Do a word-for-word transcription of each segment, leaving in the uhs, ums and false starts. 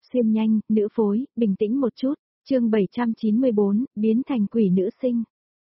xuyên nhanh, nữ phối, bình tĩnh một chút, chương bảy trăm chín mươi bốn, biến thành quỷ nữ sinh.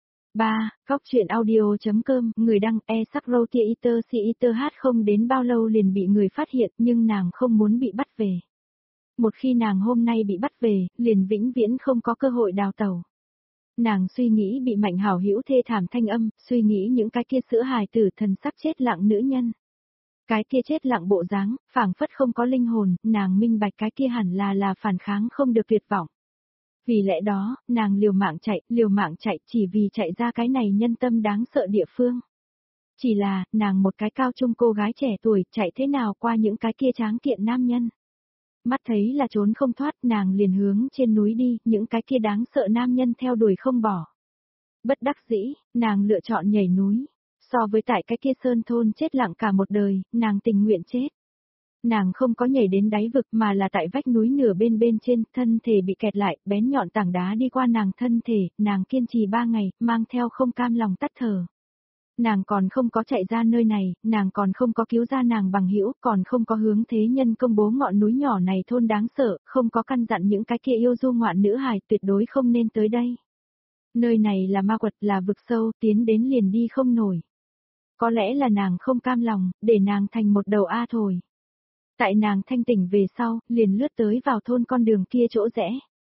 ba. Góc truyện audio.com, người đăng e sắc râu tia iter si iter hát không đến bao lâu liền bị người phát hiện nhưng nàng không muốn bị bắt về. Một khi nàng hôm nay bị bắt về, liền vĩnh viễn không có cơ hội đào tẩu. Nàng suy nghĩ bị Mạnh Hảo Hữu thê thảm thanh âm, suy nghĩ những cái kia sữa hài tử thần sắc chết lặng nữ nhân. Cái kia chết lặng bộ dáng, phảng phất không có linh hồn, nàng minh bạch cái kia hẳn là là phản kháng không được tuyệt vọng. Vì lẽ đó, nàng liều mạng chạy, liều mạng chạy chỉ vì chạy ra cái này nhân tâm đáng sợ địa phương. Chỉ là, nàng một cái cao trung cô gái trẻ tuổi chạy thế nào qua những cái kia tráng kiện nam nhân. Mắt thấy là trốn không thoát, nàng liền hướng trên núi đi, những cái kia đáng sợ nam nhân theo đuổi không bỏ. Bất đắc dĩ, nàng lựa chọn nhảy núi. So với tại cái kia sơn thôn chết lặng cả một đời, nàng tình nguyện chết. Nàng không có nhảy đến đáy vực mà là tại vách núi nửa bên bên trên, thân thể bị kẹt lại, bén nhọn tảng đá đi qua nàng thân thể, nàng kiên trì ba ngày, mang theo không cam lòng tắt thở. Nàng còn không có chạy ra nơi này, nàng còn không có cứu ra nàng bằng hữu, còn không có hướng thế nhân công bố ngọn núi nhỏ này thôn đáng sợ, không có căn dặn những cái kia yêu du ngoạn nữ hài tuyệt đối không nên tới đây. Nơi này là ma quật, là vực sâu, tiến đến liền đi không nổi. Có lẽ là nàng không cam lòng, để nàng thành một đầu A thổi. Tại nàng thanh tỉnh về sau, liền lướt tới vào thôn con đường kia chỗ rẽ.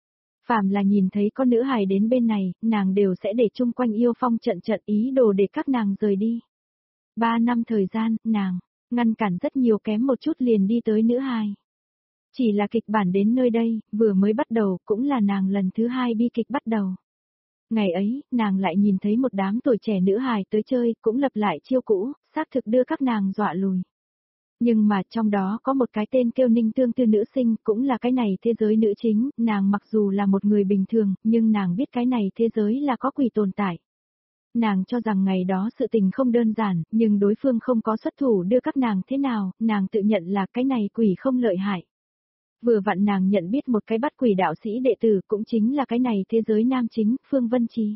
Phàm là nhìn thấy con nữ hài đến bên này, nàng đều sẽ để chung quanh yêu phong trận trận ý đồ để các nàng rời đi. Ba năm thời gian, nàng, ngăn cản rất nhiều kém một chút liền đi tới nữ hài. Chỉ là kịch bản đến nơi đây, vừa mới bắt đầu, cũng là nàng lần thứ hai bi kịch bắt đầu. Ngày ấy, nàng lại nhìn thấy một đám tuổi trẻ nữ hài tới chơi, cũng lập lại chiêu cũ, xác thực đưa các nàng dọa lùi. Nhưng mà trong đó có một cái tên kêu Ninh Tương Tư nữ sinh, cũng là cái này thế giới nữ chính, nàng mặc dù là một người bình thường, nhưng nàng biết cái này thế giới là có quỷ tồn tại. Nàng cho rằng ngày đó sự tình không đơn giản, nhưng đối phương không có xuất thủ đưa các nàng thế nào, nàng tự nhận là cái này quỷ không lợi hại. Vừa vặn nàng nhận biết một cái bắt quỷ đạo sĩ đệ tử cũng chính là cái này thế giới nam chính, Phương Vân Trì.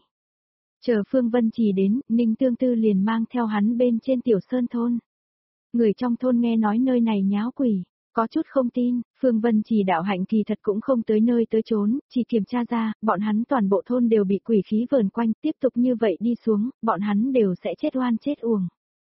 Chờ Phương Vân Trì đến, Ninh Tương Tư liền mang theo hắn bên trên tiểu sơn thôn. Người trong thôn nghe nói nơi này nháo quỷ, có chút không tin, Phương Vân Trì đạo hạnh kỳ thật cũng không tới nơi tới chốn, chỉ kiểm tra ra, bọn hắn toàn bộ thôn đều bị quỷ khí vờn quanh, tiếp tục như vậy đi xuống, bọn hắn đều sẽ chết oan chết uổng.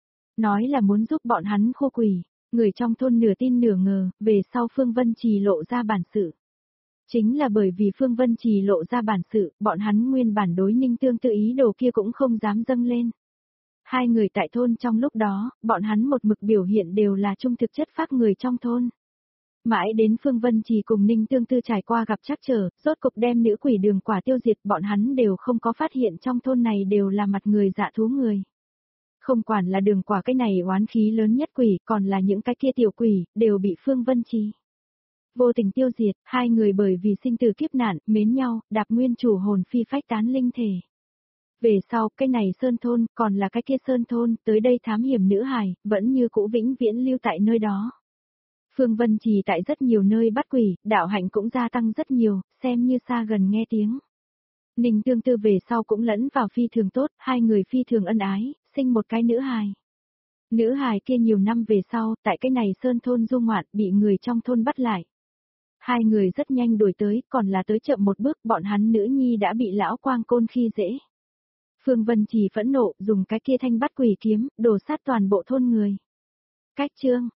Nói là muốn giúp bọn hắn khô quỷ, người trong thôn nửa tin nửa ngờ, về sau Phương Vân Trì lộ ra bản sự. Chính là bởi vì Phương Vân Trì lộ ra bản sự, bọn hắn nguyên bản đối Ninh Tương Tư ý đồ kia cũng không dám dâng lên. Hai người tại thôn trong lúc đó, bọn hắn một mực biểu hiện đều là trung thực chất phác người trong thôn. Mãi đến Phương Vân Trì cùng Ninh Tương Tư trải qua gặp trắc trở, rốt cục đem nữ quỷ đường quả tiêu diệt, bọn hắn đều không có phát hiện trong thôn này đều là mặt người dạ thú người. Không quản là đường quả cái này oán khí lớn nhất quỷ, còn là những cái kia tiểu quỷ, đều bị Phương Vân Trì vô tình tiêu diệt, hai người bởi vì sinh tử kiếp nạn, mến nhau, đạp nguyên chủ hồn phi phách tán linh thể. Về sau, cái này sơn thôn, còn là cái kia sơn thôn, tới đây thám hiểm nữ hài, vẫn như cũ vĩnh viễn lưu tại nơi đó. Phương Vân Trì tại rất nhiều nơi bắt quỷ, đạo hạnh cũng gia tăng rất nhiều, xem như xa gần nghe tiếng. Ninh Tương Tư về sau cũng lẫn vào phi thường tốt, hai người phi thường ân ái, sinh một cái nữ hài. Nữ hài kia nhiều năm về sau, tại cái này sơn thôn du ngoạn, bị người trong thôn bắt lại. Hai người rất nhanh đuổi tới, còn là tới chậm một bước, bọn hắn nữ nhi đã bị lão quang côn khi dễ. Phương Vân Trì phẫn nộ, dùng cái kia thanh bắt quỷ kiếm, đổ sát toàn bộ thôn người. Cách chương,